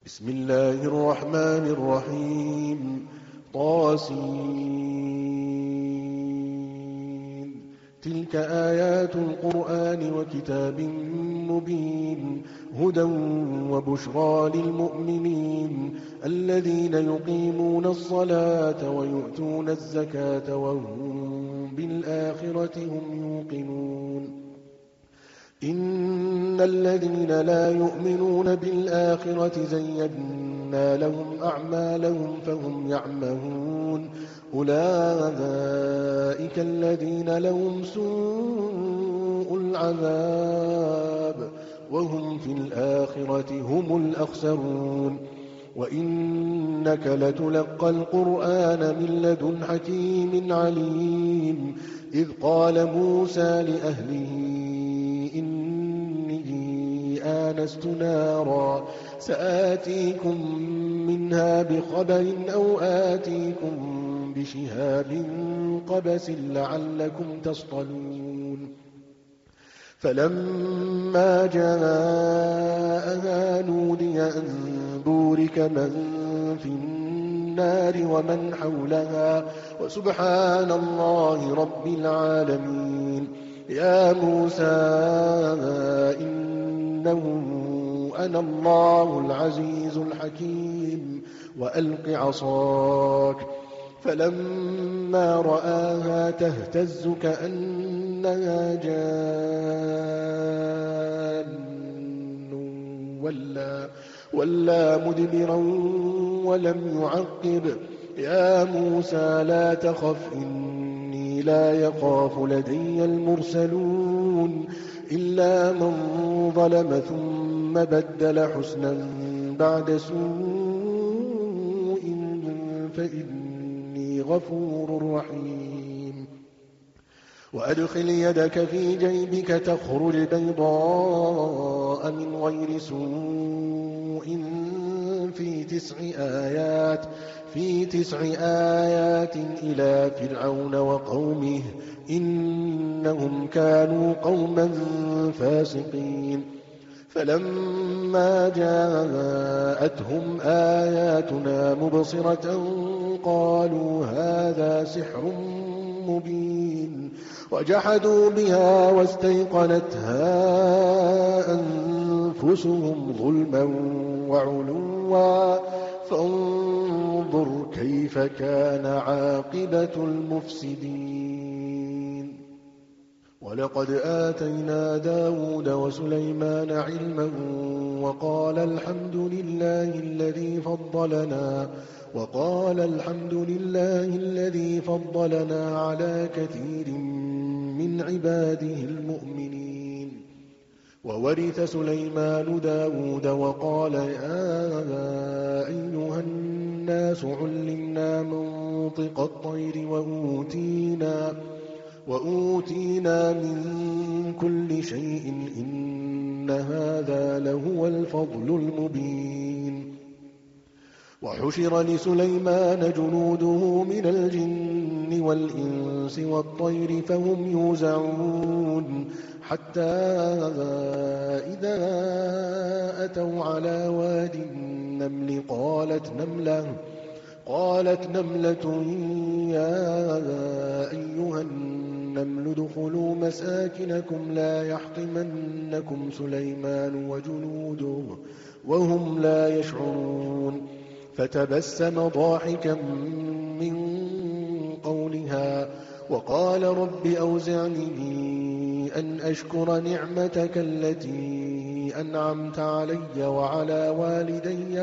بسم الله الرحمن الرحيم طاسين تلك آيات القرآن وكتاب مبين هدى وبشرى للمؤمنين الذين يقيمون الصلاة ويؤتون الزكاة وهم بالآخرة هم يوقنون إن الذين لا يؤمنون بالآخرة زينا لهم أعمالهم فهم يعمهون أولئك الذين لهم سوء العذاب وهم في الآخرة هم الأخسرون وإنك لتلقى القرآن من لدن حكيم عليم إذ قال موسى لأهله إني آنست نارا سآتيكم منها بخبر أو آتيكم بشهاب قبس لعلكم تصطلون فلما جاءها نودي أن بورك من في النار ومن حولها وسبحان الله رب العالمين يا موسى إنه أنا الله العزيز الحكيم وألق عصاك فلما رآها تهتز كأنها جان ولا مدبرا ولم يعقب يا موسى لا تخف إني لا يخاف لدي المرسلون إلا من ظلم ثم بدل حسنا بعد سوء فإني غفور رحيم وأدخل يدك في جيبك تخرج بيضاء من غير سوء في 9 آيات إلى فرعون وقومه إنهم كانوا قوما فاسقين فلما جاءتهم آياتنا مبصرة قالوا هذا سحر مبين وجحدوا بها واستيقنتها أنفسهم ظلما وعلوا فانظر كيف كان عاقبة المفسدين ولقد آتينا داود وسليمان علما وقال الحمد لله الذي فضلنا على كثير من عباده المؤمنين وورث سليمان داود وقال يا أيها الناس علمنا منطق الطير وأوتينا من كل شيء إن هذا لهو الفضل المبين وحشر لسليمان جنوده من الجن والإنس والطير فهم يوزعون حتى إذا أتوا على واد النمل قالت نملة يا أيها النمل ادخلوا مساكنكم لا يحطمنكم سليمان وجنوده وهم لا يشعرون فتبسم ضاحكا من قولها وقال رب أوزعني أن أشكر نعمتك التي أنعمت علي وعلى والدي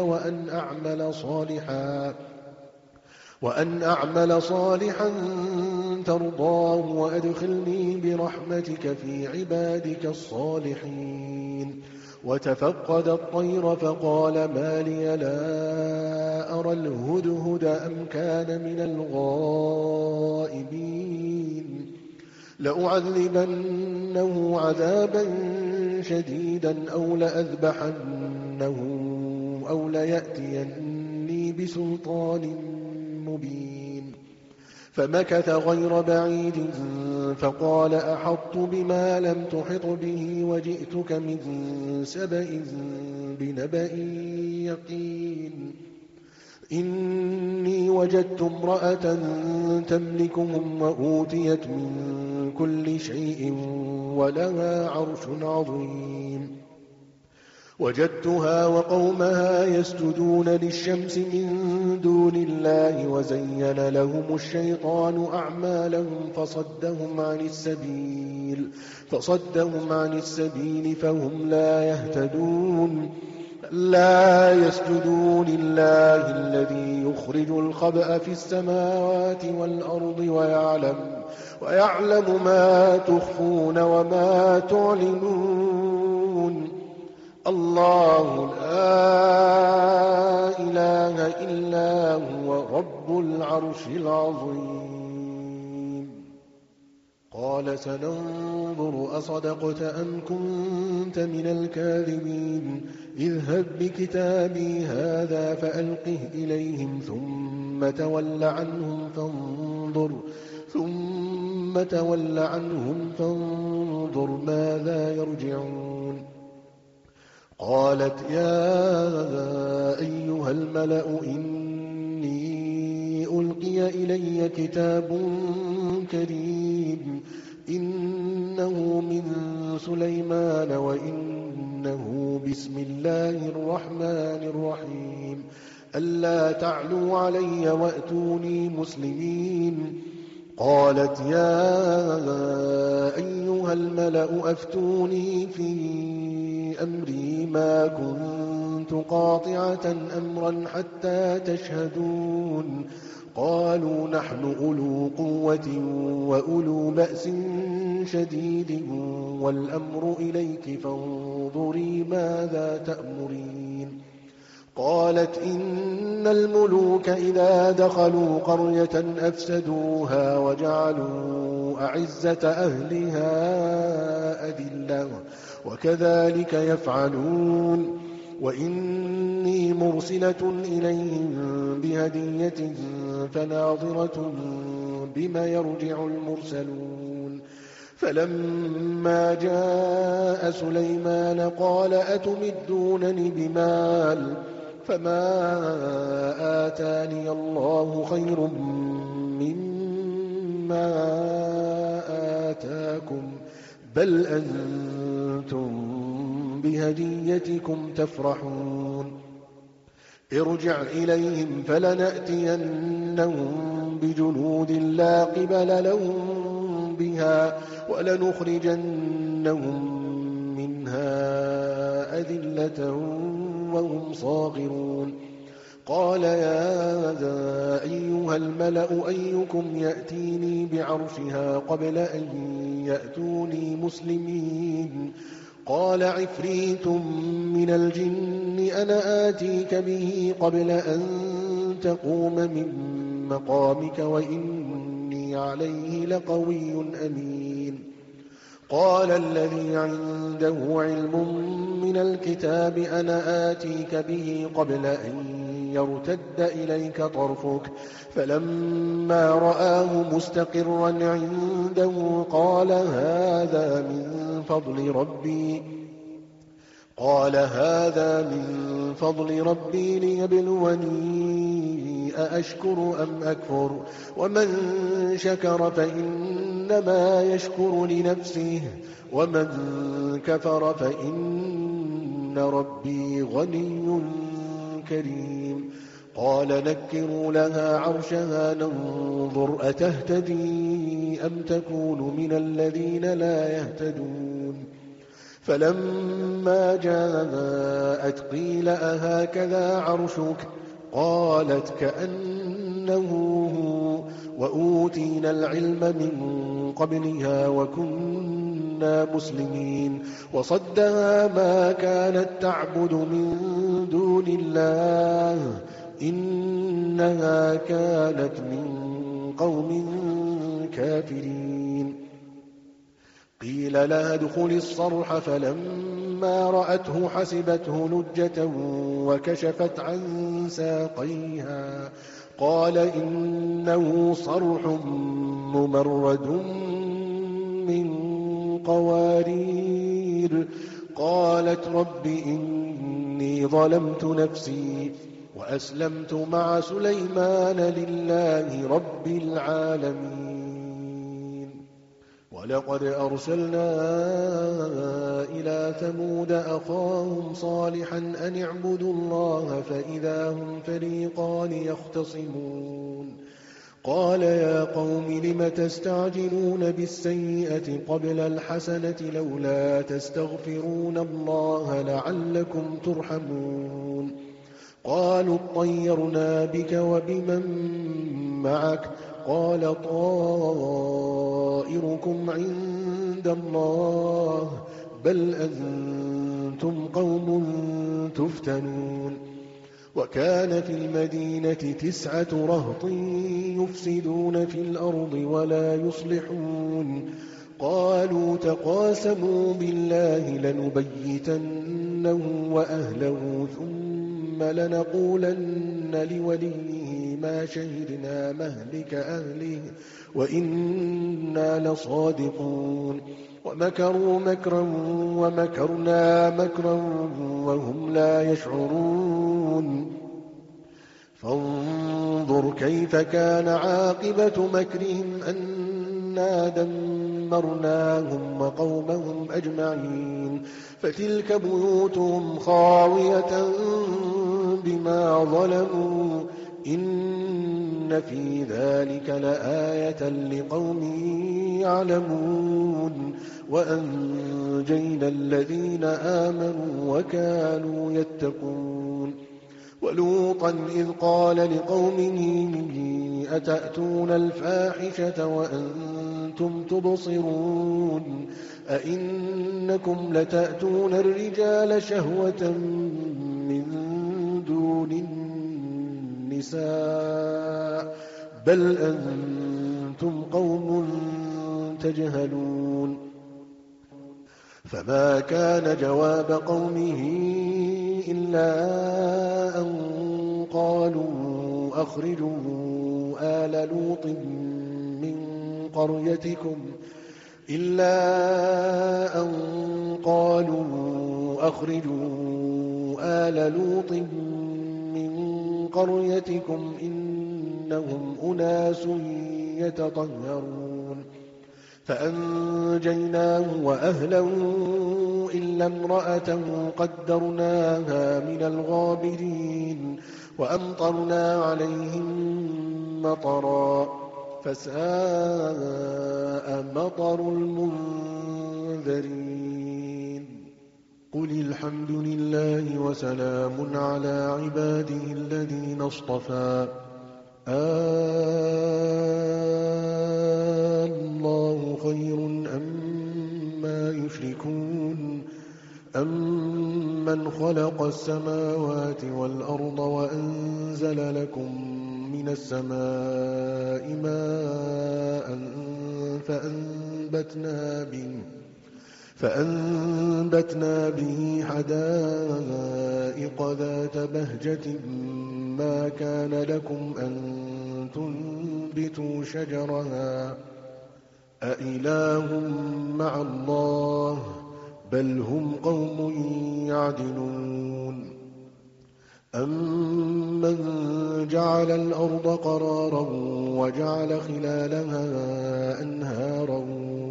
وأن أعمل صالحا ترضاه وأدخلني برحمتك في عبادك الصالحين وتفقد الطير فقال ما لي لا أرى الهدهد أم كان من الغائبين لأعذبنه عذابا شديدا أو لأذبحنه أو ليأتيني بسلطان مبين فمكث غير بعيد فقال أحطت بما لم تحط به وجئتك من سبأ بنبأ يقين إني وجدت امرأة تملكهم وأوتيت من كل شيء ولها عرش عظيم وجدتها وقومها يسجدون للشمس من دون الله وزين لهم الشيطان أعمالهم فصدهم عن السبيل فهم لا يهتدون لا يسجدوا لله الذي يخرج الخبأ في السماوات والأرض ويعلم ما تخفون وما تعلنون الله لا إله إلا هو رب العرش العظيم قال سننظر أصدقت أم كنت من الكاذبين اذهب بكتابي هذا فألقه إليهم ثم تول عنهم فانظر ماذا يرجعون قالت يا أيها الملأ إني ألقي إلي كتاب كريم إنه من سليمان وإنه بسم الله الرحمن الرحيم ألا تعلوا علي وأتوني مسلمين قالت يا أيها الملأ أفتوني في أمري ما كنت قاطعة أمرا حتى تشهدون قالوا نحن أولو قوة وأولو بأس شديد والأمر إليك فانظري ماذا تأمرين قالت إن الملوك إذا دخلوا قرية أفسدوها وجعلوا أعزة أهلها أذلة وكذلك يفعلون وإني مرسلة إليهم بهدية فناظرة بما يرجع المرسلون فلما جاء سليمان قال أتمدونني بمال فما آتاني الله خير مما آتاكم بل أنتم بهديتكم تفرحون ارجع إليهم فلنأتينهم بجنود لا قبل لهم بها ولنخرجنهم منها أذلة وهم صاغرون قال يا أيها الملأ أيكم يأتيني بعرشها قبل أن يأتوني مسلمين قال عفريت من الجن أنا آتيك به قبل أن تقوم من مقامك وإني عليه لقوي أمين قال الذي عنده علم من الكتاب أنا آتيك به قبل أن يرتد إليك طرفك فلما رآه مستقرا عنده قال هذا من فضل ربي ليبلوني أأشكر أم أكفر ومن شكر فإنما يشكر لنفسه ومن كفر فإن ربي غني كريم قال نكروا لها عرشها ننظر أتهتدي أم تكون من الذين لا يهتدون فلما جاءت قيل أهكذا عرشك قالت كأنه هو وأوتينا العلم من قبلها وكنا مسلمين وصدها ما كانت تعبد من دون الله إنها كانت من قوم كافرين قيل لها ادخل الصرح فلما رأته حسبته لجة وكشفت عن ساقيها قال إنه صرح ممرد من قوارير قالت رب إني ظلمت نفسي وأسلمت مع سليمان لله رب العالمين. ولقد أرسلنا إلى ثمود أخاهم صالحا أن اعبدوا الله فإذا هم فريقان يختصمون. قال يا قوم لم تستعجلون بالسيئة قبل الحسنة لولا تستغفرون الله لعلكم ترحمون. قالوا اطيرنا بك وبمن معك قال طائركم عند الله بل أنتم قوم تفتنون. وكان في المدينة 9 رهط يفسدون في الأرض ولا يصلحون. قالوا تقاسموا بالله لنبيتنه وأهله ثم لنقولن لوليه ما شهدنا مهلك أهله وإنا لصادقون. ومكروا مكرا ومكرنا مكرا وهم لا يشعرون. فانظر كيف كان عاقبة مكرهم أنا دمرناهم وقومهم أجمعين. فتلك بيوتهم خاوية بما ظلموا إن في ذلك لآية لقوم يعلمون. وأنجينا الذين آمنوا وكانوا يتقون. ولوطا إذ قال لقومه أتأتون الفاحشة وأنتم تبصرون أئنكم لتأتون الرجال شهوة من دون النساء بل أنتم قوم تجهلون. فما كان جواب قومه إلا أن قالوا أخرجوا آل لوط من قريتكم إنهم أناس يتطهرون. فأنجيناه وأهله إلا امرأته قدرناها من الغابرين. وأمطرنا عليهم مطرا فساء مطر المنذرين. قل الحمد لله وسلام على عباده الذين اصطفى الله خير أما يشركون أمن خلق السماوات والأرض وأنزل لكم من السماء ماء فأنبتنا به حدائق ذات بهجة ما كان لكم أن تنبتوا شجرها أإله مع الله بل هم قوم يعدلون. أمن جعل الأرض قرارا وجعل خلالها أنهارا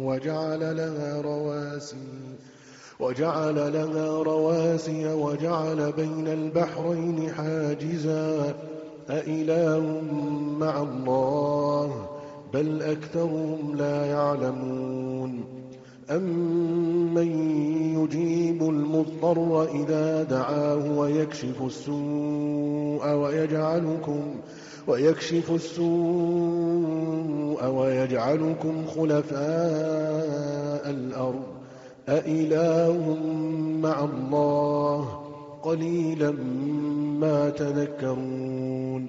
وجعل لها رواسي وجعل بين البحرين حاجزا أإله مع الله بل أكثرهم لا يعلمون. أمن يجيب المضطر إذا دعاه ويكشف السوء ويجعلكم خلفاء الأرض أإله مع الله قليلا ما تذكرون.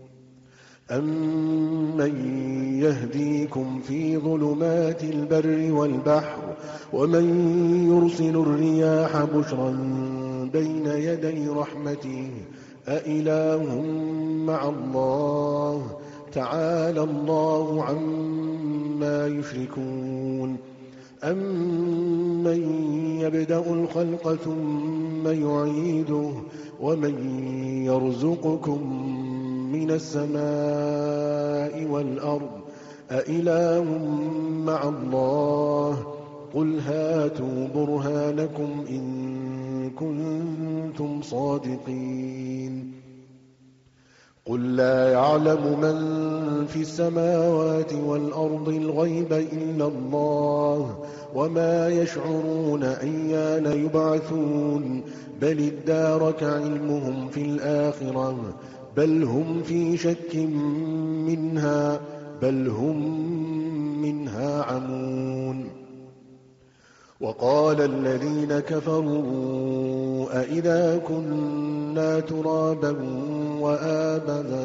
أمن يهديكم في ظلمات البر والبحر ومن يرسل الرياح بشرا بين يدي رحمته أإله مع الله تعالى الله عما يشركون. أَمَّن يَبْدَأُ الْخَلْقَ ثُمَّ يُعِيدُهُ وَمَن يَرْزُقُكُم مِّنَ السَّمَاءِ وَالْأَرْضِ أَإِلَٰهٌ مَّعَ اللَّهِ قُلْ هَاتُوا بُرْهَانَكُمْ إِن كُنتُمْ صَادِقِينَ قُل لَّا يَعْلَمُ مَن فِي السَّمَاوَاتِ وَالْأَرْضِ الْغَيْبَ إِلَّا اللَّهُ وَمَا يَشْعُرُونَ أَيَّانَ يُبْعَثُونَ بَلِ ادَّارَكَ عِلْمُهُمْ فِي الْآخِرَةِ بَلْ هُمْ فِي شَكٍّ مِّنْهَا بَلْ هُم مِّنْهَا عَمُونَ وَقَالَ الَّذِينَ كَفَرُوا أَإِذَا كُنَّا تُرَابًا وَآبَاؤُنَا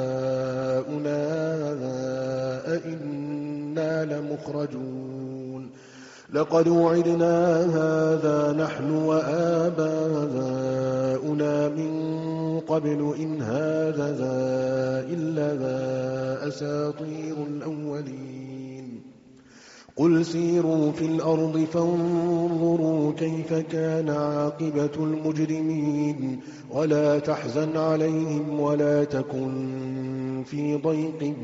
أَإِنَّا لَمُخْرَجُونَ لَقَدْ وُعِدْنَا هَٰذَا نَحْنُ وَآبَاؤُنَا مِن قَبْلُ إِنْ هَٰذَا إِلَّا أَسَاطِيرُ الْأَوَّلِينَ قُلْ سِيرُوا فِي الْأَرْضِ فَانظُرُوا كَيْفَ كَانَ عَاقِبَةُ الْمُجْرِمِينَ وَلَا تَحْزَنْ عَلَيْهِمْ وَلَا تَكُنْ فِي ضَيْقٍ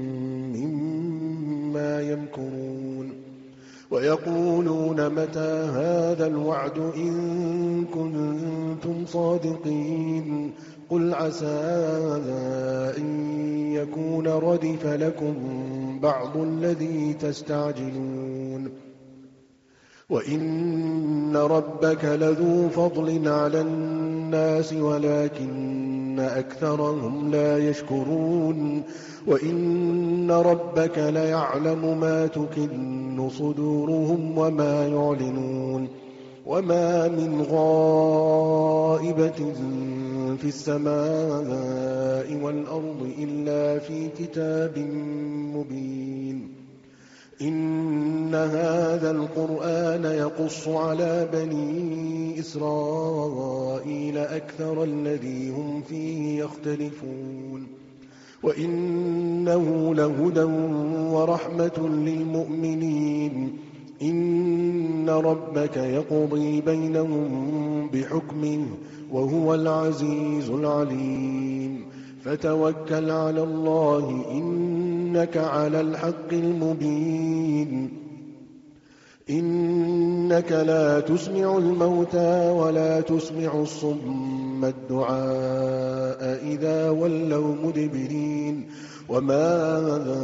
مِّمَّا يَمْكُرُونَ وَيَقُولُونَ مَتَىٰ هَٰذَا الْوَعْدُ إِن كُنتُمْ صَادِقِينَ قُلْ عَسَىٰ أَن يَكُونَ رَدِفَ لَكُم بَعْضُ الَّذِي تَسْتَعْجِلُونَ وَإِنَّ رَبَّكَ لَذُو فَضْلٍ عَلَى النَّاسِ وَلَٰكِنَّ أَكْثَرَهُمْ لَا يَشْكُرُونَ وَإِنَّ رَبَّكَ لَيَعْلَمُ مَا تُكِنُّ صُدُورُهُمْ وَمَا يُعْلِنُونَ وَمَا مِنْ غَائِبَةٍ فِي السَّمَاءِ وَالْأَرْضِ إِلَّا فِي كِتَابٍ مُّبِينٍ إِنَّ هَٰذَا الْقُرْآنَ يَقُصُّ عَلَىٰ بَنِي إِسْرَائِيلَ أَكْثَرَ الَّذِي هُمْ فِيهِ يَخْتَلِفُونَ وَإِنَّهُ لَهُدًى وَرَحْمَةٌ لِّلْمُؤْمِنِينَ إِنَّ رَبَّكَ يَقْضِي بَيْنَهُم بِحُكْمِهِ وَهُوَ الْعَزِيزُ الْعَلِيمُ فَتَوَكَّلْ عَلَى اللَّهِ إِنَّكَ عَلَى الْحَقِّ الْمُبِينِ إِنَّكَ لَا تُسْمِعُ الْمَوْتَىٰ وَلَا تُسْمِعُ الصُّمَّ الدُّعَاءَ إِذَا وَلَّوْا مُدْبِرِينَ وَمَا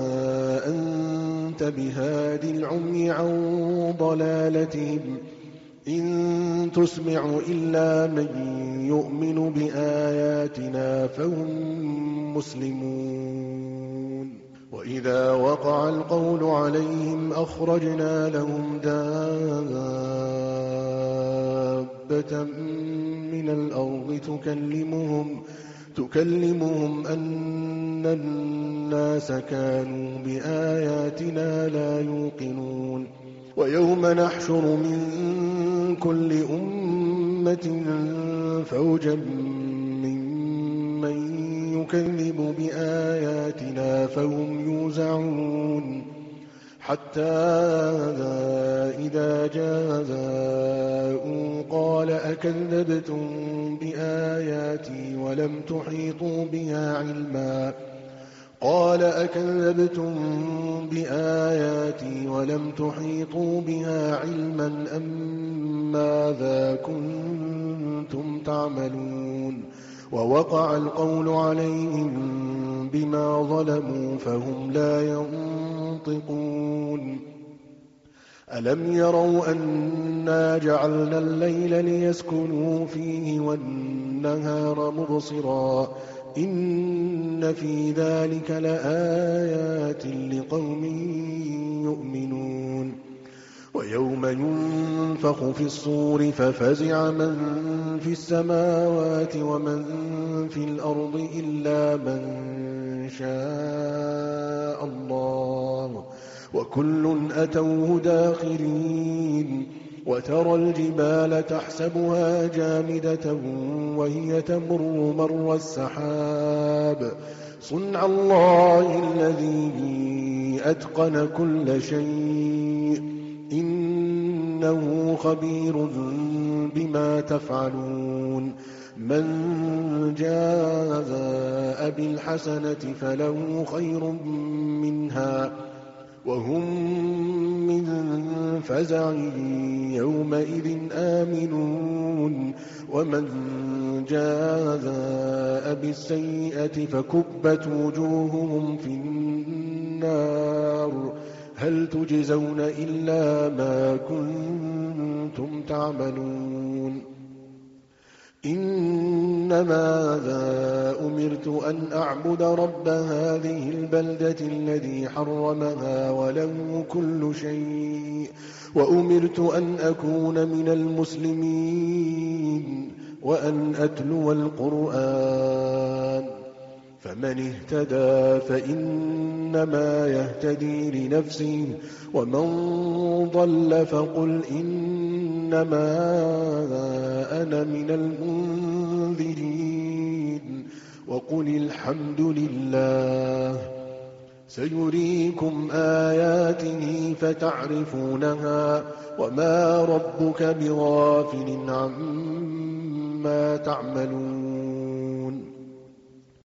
أَنتَ بِهَادِ الْعُمْيِ عَن ضَلَالَتِهِمْ إِن تُسْمِعُ إِلَّا مَن يُؤْمِنُ بِآيَاتِنَا فَهُم مُّسْلِمُونَ وَإِذَا وَقَعَ الْقَوْلُ عَلَيْهِمْ أَخْرَجْنَا لَهُمْ دَابَّةً مِّنَ الْأَرْضِ تُكَلِّمُهُمْ أَنَّ النَّاسَ كَانُوا بِآيَاتِنَا لَا يُوقِنُونَ وَيَوْمَ نَحْشُرُ مِن كُلِّ أُمَّةٍ فَوْجًا مِّمَّن يُكَذِّبُ بِآيَاتِنَا فَهُمْ يُوزَعُونَ حَتَّىٰ إِذَا جَاءُوا قَالَ أَكَذَّبْتُم بِآيَاتِي وَلَمْ تُحِيطُوا بِهَا عِلْمًا أَم مَّاذَا كُنتُمْ تَعْمَلُونَ وَوَقَعَ الْقَوْلُ عَلَيْهِم بِمَا ظَلَمُوا فَهُمْ لَا يَنطِقُونَ أَلَمْ يَرَوْا أَنَّا جَعَلْنَا اللَّيْلَ لِيَسْكُنُوا فِيهِ وَالنَّهَارَ مُبْصِرًا إِنَّ فِي ذَٰلِكَ لَآيَاتٍ لِّقَوْمٍ يُؤْمِنُونَ وَيَوْمَ يُنفَخُ فِي الصُّورِ فَفَزِعَ مَن فِي السَّمَاوَاتِ وَمَن فِي الْأَرْضِ إِلَّا مَن شَاءَ اللَّهُ وَكُلٌّ أَتَوْهُ دَاخِرِينَ وَتَرَى الْجِبَالَ تَحْسَبُهَا جَامِدَةً وَهِيَ تَمُرُّ مَرَّ السَّحَابِ صُنْعَ اللَّهِ الَّذِي أَتْقَنَ كُلَّ شَيْءٍ إنه خبير بما تفعلون من جاء بالحسنة فله خير منها وهم من فزع يومئذ آمنون ومن جاء بالسيئة فكبت وجوههم في النار هل تجزون إلا ما كنتم تعملون إنما أمرت أن أعبد رب هذه البلدة الذي حرمها وله كل شيء وأمرت أن أكون من المسلمين وأن أتلو القرآن فمن اهتدى فإنما يهتدي لنفسه ومن ضل فقل إنما أنا من المنذرين وقل الحمد لله سيريكم آياته فتعرفونها وما ربك بغافل عما تعملون